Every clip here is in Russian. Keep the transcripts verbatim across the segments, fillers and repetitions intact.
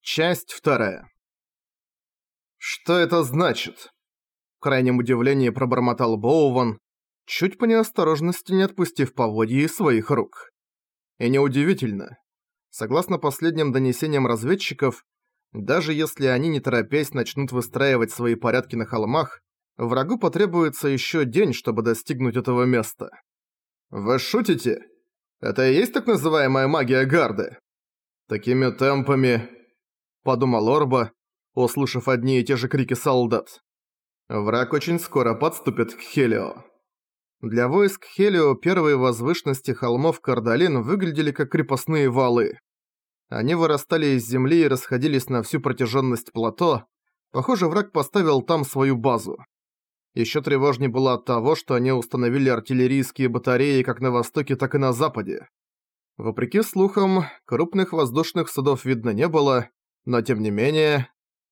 Часть вторая. «Что это значит?» В крайнем удивлении пробормотал Боуван, чуть по неосторожности не отпустив поводья из своих рук. И неудивительно. Согласно последним донесениям разведчиков, даже если они не торопясь начнут выстраивать свои порядки на холмах, врагу потребуется еще день, чтобы достигнуть этого места. «Вы шутите? Это и есть так называемая магия Гарды? Такими темпами...» Подумал Орба, услышав одни и те же крики солдат. Враг очень скоро подступит к Хелио. Для войск Хелио первые возвышенности холмов Кардалин выглядели как крепостные валы. Они вырастали из земли и расходились на всю протяженность плато. Похоже, враг поставил там свою базу. Еще тревожней было от того, что они установили артиллерийские батареи как на востоке, так и на западе. Вопреки слухам, крупных воздушных судов видно не было, но тем не менее...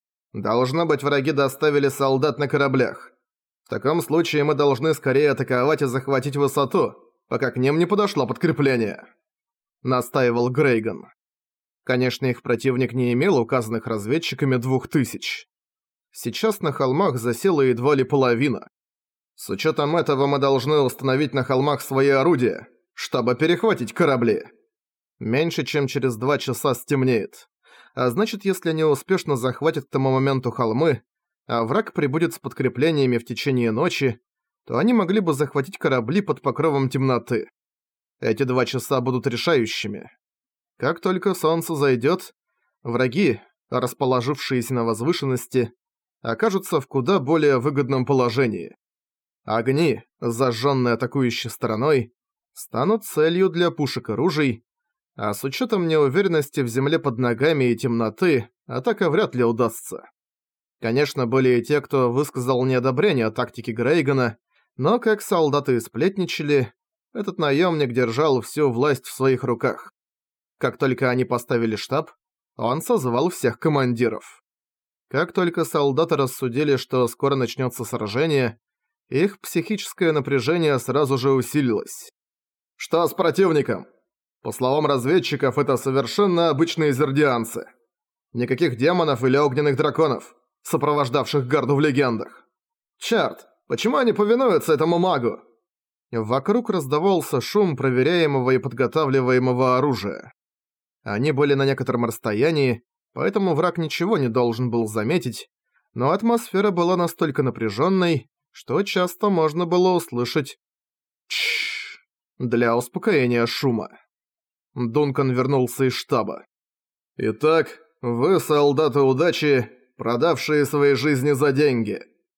Должно быть, враги доставили солдат на кораблях. В таком случае мы должны скорее атаковать и захватить высоту, пока к ним не подошло подкрепление. Настаивал Грейган. Конечно, их противник не имел указанных разведчиками двух тысяч. Сейчас на холмах засела едва ли половина. С учетом этого мы должны установить на холмах свои орудия, чтобы перехватить корабли. Меньше чем через два часа стемнеет. А значит, если они успешно захватят к тому моменту холмы, а враг прибудет с подкреплениями в течение ночи, то они могли бы захватить корабли под покровом темноты. Эти два часа будут решающими. Как только солнце зайдет, враги, расположившиеся на возвышенности, окажутся в куда более выгодном положении. Огни, зажженные атакующей стороной, станут целью для пушек и ружей, а с учетом неуверенности в земле под ногами и темноты, атака вряд ли удастся. Конечно, были и те, кто высказал неодобрение тактики Грейгана, но как солдаты сплетничали, этот наемник держал всю власть в своих руках. Как только они поставили штаб, он созвал всех командиров. Как только солдаты рассудили, что скоро начнется сражение, их психическое напряжение сразу же усилилось. «Что с противником? По словам разведчиков, это совершенно обычные зердианцы. Никаких демонов или огненных драконов, сопровождавших гарду в легендах. Чёрт, почему они повинуются этому магу?» Вокруг раздавался шум проверяемого и подготавливаемого оружия. Они были на некотором расстоянии, поэтому враг ничего не должен был заметить, но атмосфера была настолько напряженной, что часто можно было услышать «чшш» для успокоения шума. Дункан вернулся из штаба. «Итак, вы, солдаты удачи, продавшие свои жизни за деньги»,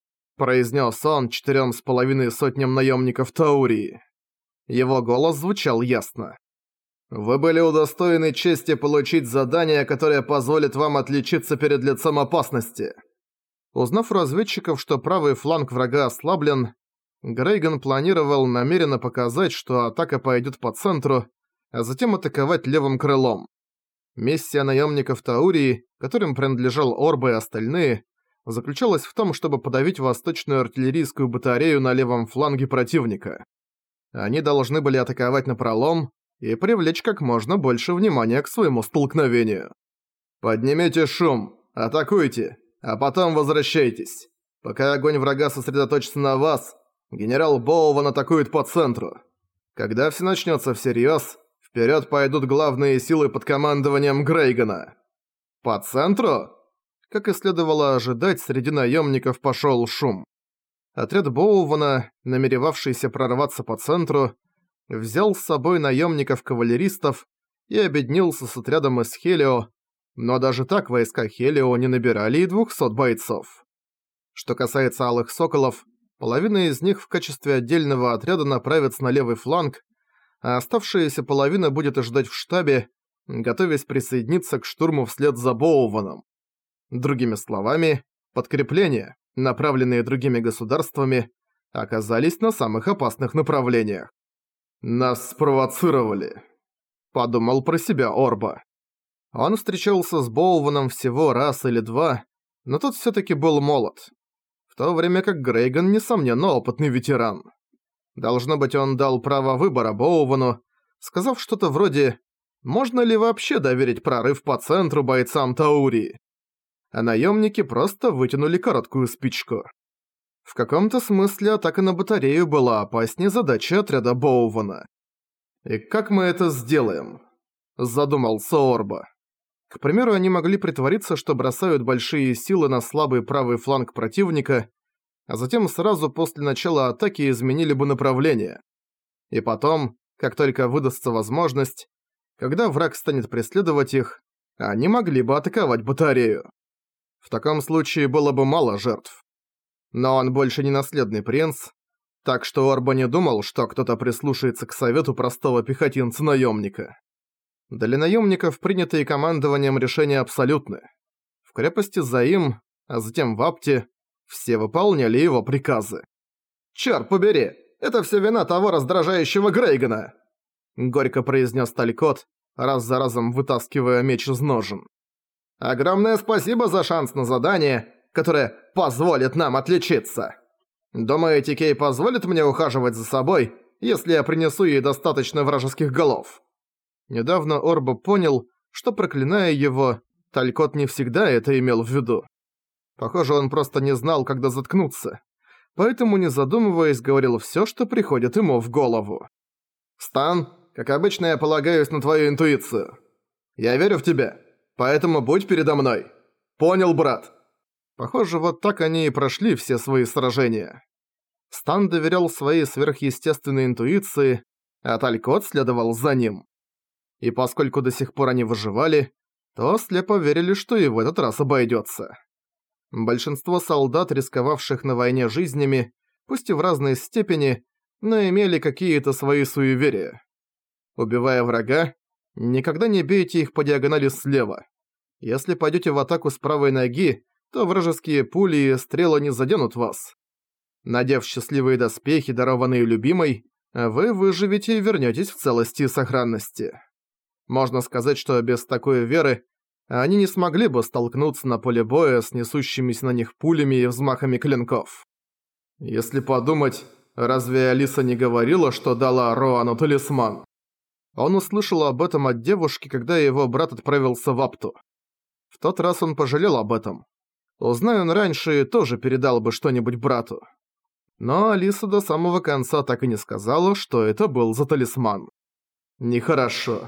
произнес он четырем с половиной сотням наемников Таурии. Его голос звучал ясно. «Вы были удостоены чести получить задание, которое позволит вам отличиться перед лицом опасности». Узнав у разведчиков, что правый фланг врага ослаблен, Грейган планировал намеренно показать, что атака пойдет по центру, а затем атаковать левым крылом. Миссия наемников Таурии, которым принадлежал Орба и остальные, заключалась в том, чтобы подавить восточную артиллерийскую батарею на левом фланге противника. Они должны были атаковать напролом и привлечь как можно больше внимания к своему столкновению. «Поднимите шум, атакуйте, а потом возвращайтесь. Пока огонь врага сосредоточится на вас, генерал Боуван атакует по центру. Когда все начнется всерьез, вперед пойдут главные силы под командованием Грейгана». «По центру?» Как и следовало ожидать, среди наемников пошел шум. Отряд Боувана, намеревавшийся прорваться по центру, взял с собой наемников-кавалеристов и объединился с отрядом из Хелио, но даже так войска Хелио не набирали и двухсот бойцов. Что касается Алых Соколов, половина из них в качестве отдельного отряда направится на левый фланг, а оставшаяся половина будет ждать в штабе, готовясь присоединиться к штурму вслед за Боуваном. Другими словами, подкрепления, направленные другими государствами, оказались на самых опасных направлениях. «Нас спровоцировали», — подумал про себя Орба. Он встречался с Боуваном всего раз или два, но тот всё-таки был молод, в то время как Грейган, несомненно, опытный ветеран. Должно быть, он дал право выбора Боувану, сказав что-то вроде Можно ли вообще доверить прорыв по центру бойцам Таурии? А наемники просто вытянули короткую спичку. В каком-то смысле атака на батарею была опаснее задачи отряда Боувана. «И как мы это сделаем?» – задумался Орба. К примеру, они могли притвориться, что бросают большие силы на слабый правый фланг противника, а затем сразу после начала атаки изменили бы направление. И потом, как только выдастся возможность, когда враг станет преследовать их, они могли бы атаковать батарею. В таком случае было бы мало жертв. Но он больше не наследный принц, так что Орба не думал, что кто-то прислушается к совету простого пехотинца-наемника. Для наемников принятые командованием решения абсолютны. В крепости Заим, а затем в Апте, все выполняли его приказы. «Чёрт побери, это всё вина того раздражающего Грейгана!» Горько произнес Талькот, раз за разом вытаскивая меч из ножен. «Огромное спасибо за шанс на задание, которое позволит нам отличиться. Думаете, Кей позволит мне ухаживать за собой, если я принесу ей достаточно вражеских голов?» Недавно Орба понял, что, проклиная его, Талькот не всегда это имел в виду. Похоже, он просто не знал, когда заткнуться, поэтому, не задумываясь, говорил всё, что приходит ему в голову. «Стан, как обычно, я полагаюсь на твою интуицию. Я верю в тебя, поэтому будь передо мной. Понял, брат?» Похоже, вот так они и прошли все свои сражения. Стан доверял своей сверхъестественной интуиции, а Талькот следовал за ним. И поскольку до сих пор они выживали, то слепо верили, что и в этот раз обойдется. Большинство солдат, рисковавших на войне жизнями, пусть и в разной степени, но имели какие-то свои суеверия. Убивая врага, никогда не бейте их по диагонали слева. Если пойдете в атаку с правой ноги, то вражеские пули и стрелы не заденут вас. Надев счастливые доспехи, дарованные любимой, вы выживете и вернётесь в целости и сохранности. Можно сказать, что без такой веры они не смогли бы столкнуться на поле боя с несущимися на них пулями и взмахами клинков. Если подумать, разве Алиса не говорила, что дала Роану талисман? Он услышал об этом от девушки, когда его брат отправился в Апту. В тот раз он пожалел об этом. Узнай он раньше, тоже передал бы что-нибудь брату. Но Алиса до самого конца так и не сказала, что это был за талисман. Нехорошо.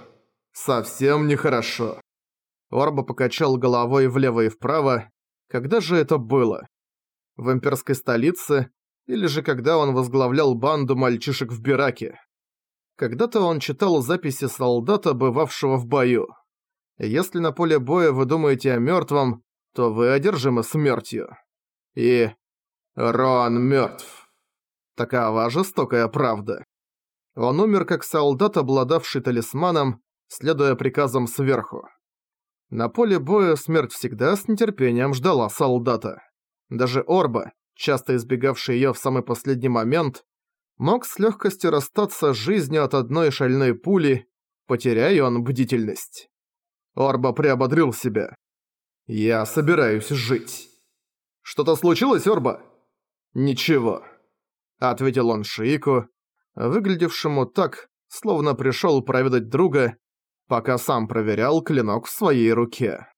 Совсем нехорошо. Орба покачал головой влево и вправо. Когда же это было? В имперской столице, или же когда он возглавлял банду мальчишек в Бираке? Когда-то он читал записи солдата, бывавшего в бою. Если на поле боя вы думаете о мёртвом, то вы одержимы смертью. И Роан мёртв. Такова жестокая правда. Он умер как солдат, обладавший талисманом, следуя приказам сверху. На поле боя смерть всегда с нетерпением ждала солдата. Даже Орба, часто избегавший её в самый последний момент, мог с лёгкостью расстаться с жизнью от одной шальной пули, потеряя он бдительность. Орба приободрил себя. «Я собираюсь жить». «Что-то случилось, Орба?» «Ничего», — ответил он Шиику, выглядевшему так, словно пришёл проведать друга, пока сам проверял клинок в своей руке.